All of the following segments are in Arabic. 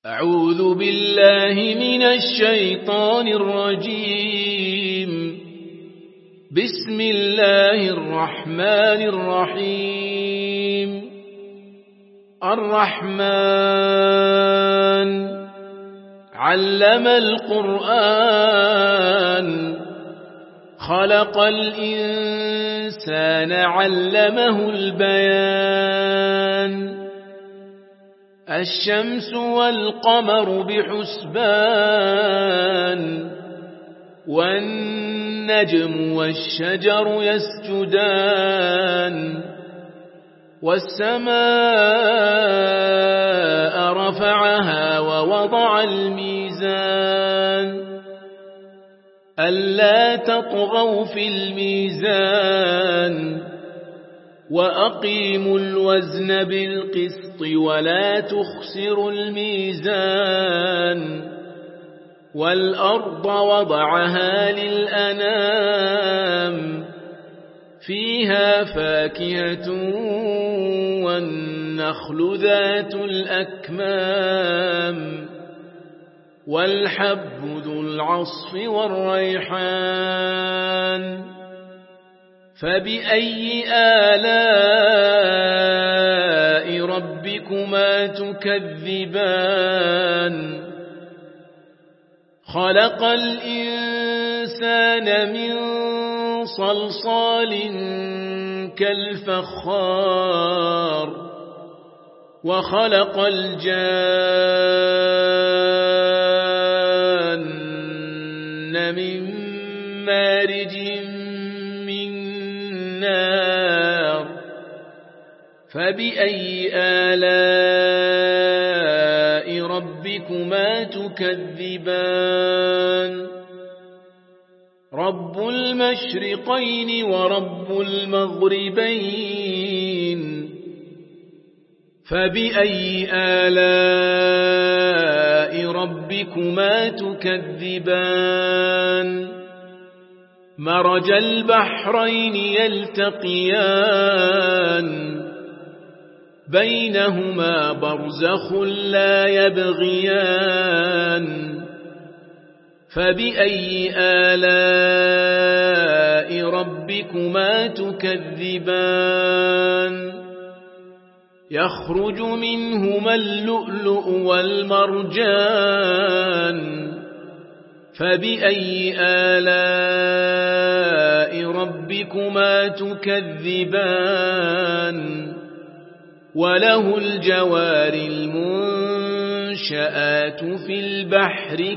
أعوذ بالله من الشيطان الرجيم. بسم الله الرحمن الرحيم. الرحمن علم القرآن خلق الإنسان علمه البيان. الشمس والقمر بحسبان والنجم والشجر يسجدان. والسماء رفعها ووضع الميزان ألا تطغوا في الميزان وأقيموا الوزن بالقسط ولا تخسروا الميزان. والأرض وضعها للأنام فيها فاكهة والنخل ذات الأكمام والحب ذو العصف والريحان. فبأي آلاء ربكما تكذبان؟ خلق الإنسان من صلصال كالفخار وخلق الجان من مارج من نار. فبأي آلاء ربكما تكذبان؟ رب المشرقين ورب المغربين. فبأي آلاء ربكما تكذبان؟ مرج البحرين يلتقيان بينهما برزخ لا يبغيان. فبأي آلاء ربكما تكذبان؟ يخرج منهما اللؤلؤ والمرجان. فبأي آلاء ربكما تكذبان؟ وله الجوار المنشآت في البحر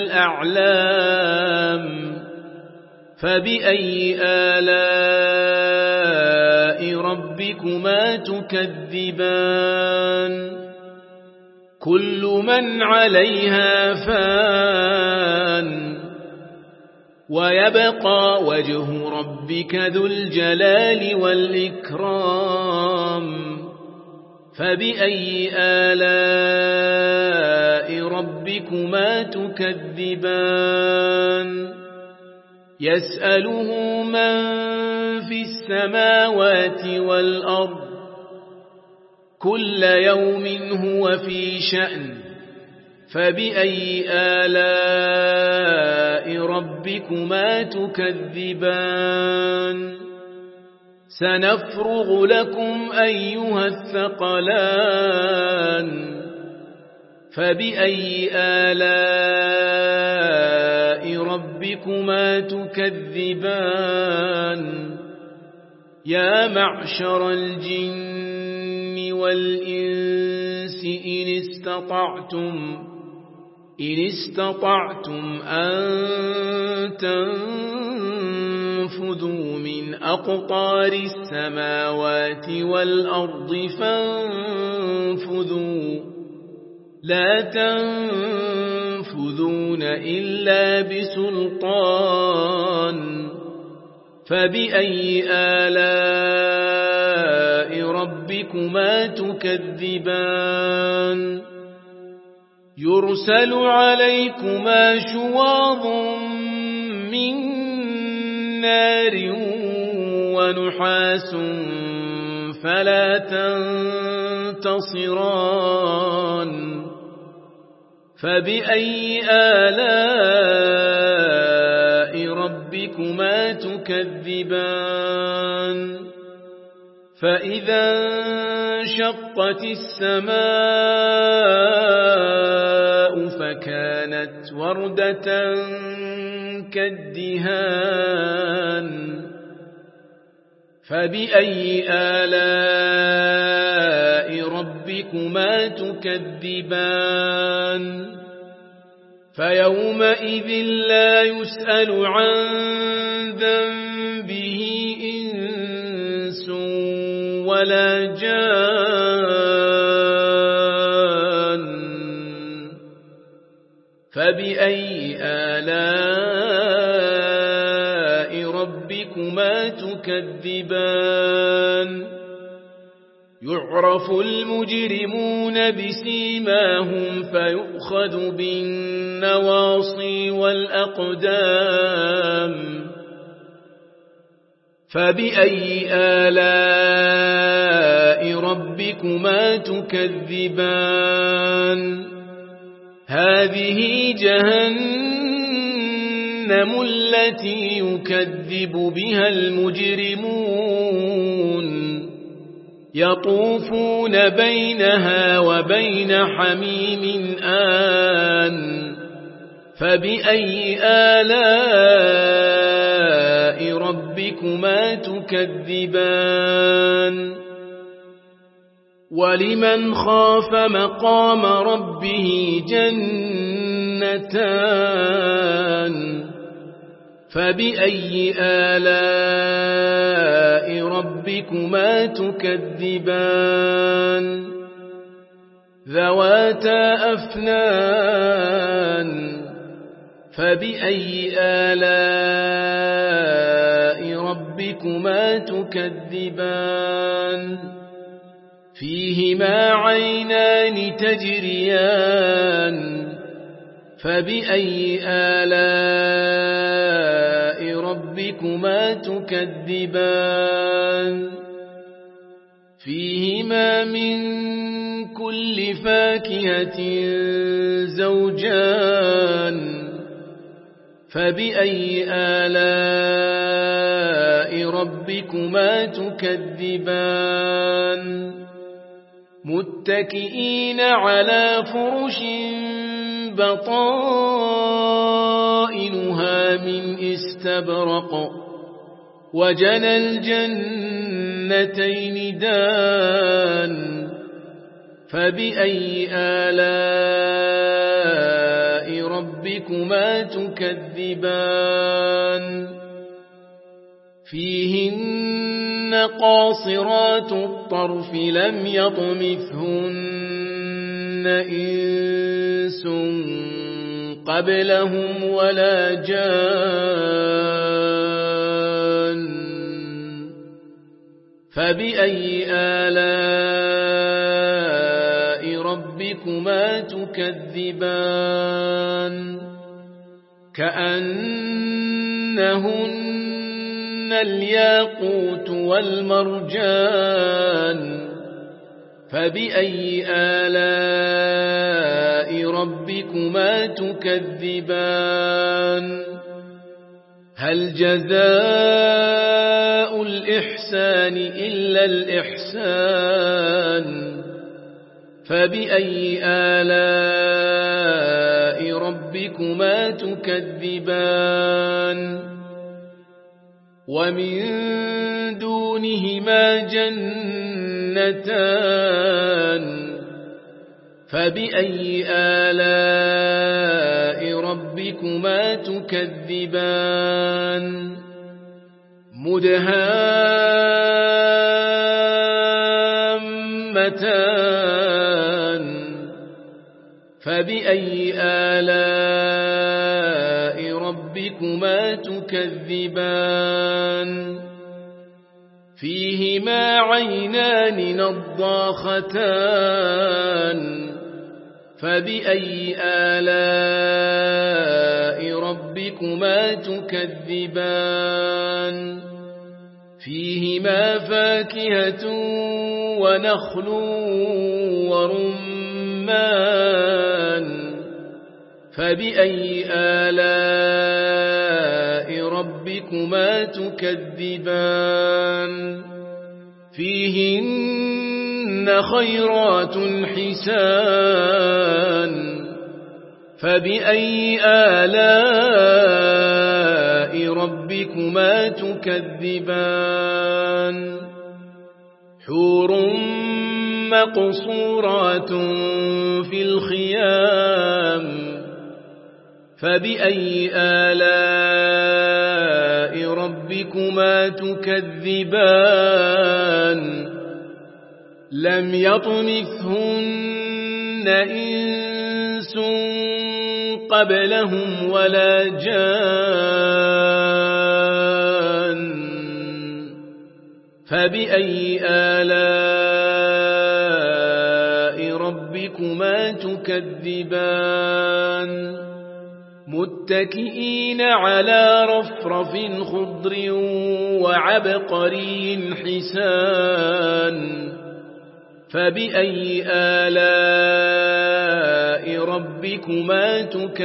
كالأعلام. فبأي آلاء ربكما تكذبان؟ كل من عليها فان ويبقى وجه ربك ذو الجلال والإكرام. فبأي آلاء ربكما تكذبان؟ يسأله من في السماوات والأرض كل يوم هو في شأن. فبأي آلاء ربكما تكذبان؟ سنفرغ لكم أيها الثقلان. فبأي آلاء ربكما تكذبان؟ يا معشر الجن والإنس إن استطعتم أن تنفذوا من أقطار السماوات والأرض فانفذوا لا تنفذون إلا بسلطان. فبأي آلاء ربكما تكذبان؟ يرسل عليكما شواظ من نار ونحاس فلا تنتصران. فبأي آلاء ربكما تكذبان فإذا انشقت السماء فكانت وردة كالدهان فبأي آلاء ربكما تكذبان فيومئذ لا يسأل عن ذنبه إنس ولا جان فبأي آلاء ربكما تكذبان يعرف المجرمون بسيماهم فيؤخذ بالنواصي والأقدام فبأي آلاء ربكما تكذبان هذه جهنم التي يكذب بها المجرمون يطوفون بينها وبين حميم آن فبأي آلاء ربكما تكذبان ولمن خاف مقام ربه جنتان فبأي آلاء ربكما تكذبان ذواتا أفنان فبأي آلاء ربكما تكذبان فيهما عينان تجريان فبأي آلاء ربكما تكذبان فيهما من كل فاكهة زوجان فبأي آلاء ربكما تكذبان متكئين على فرش بطائنها من استبرق وجنى الجنتين دان فبأي آلاء ربكما تكذبان فيهن قاصرات الطرف لم يطمثهن إنس قبلهم ولا جان فبأي آلاء ربكما تكذبان كأنهن الياقوت والمرجان فبأي آلاء ربكما تكذبان هل جزاء الإحسان إلا الإحسان فبأي آلاء ربكما تكذبان ومن دونهما جنتان فبأي آلاء ربكما تكذبان مدهامتان فبأي آلاء ربكما تكذبان فيهما عينان نضاختان فبأي آلاء ربكما تكذبان فيهما فاكهة ونخل ورمان فبأي آلاء ربكما تكذبان فيهن خيرات حسان فبأي آلاء ربكما تكذبان حور مقصورات في الخيام فبأي آلاء ربكما تكذبان لم يطمثهن إنس قبلهم ولا جان فبأي آلاء ربكما تكذبان متكئين على رفرف خضر وعبقري حسان فبأي آلاء ربكما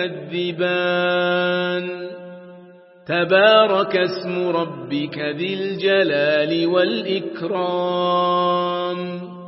تكذبان تبارك اسم ربك ذي الجلال والإكرام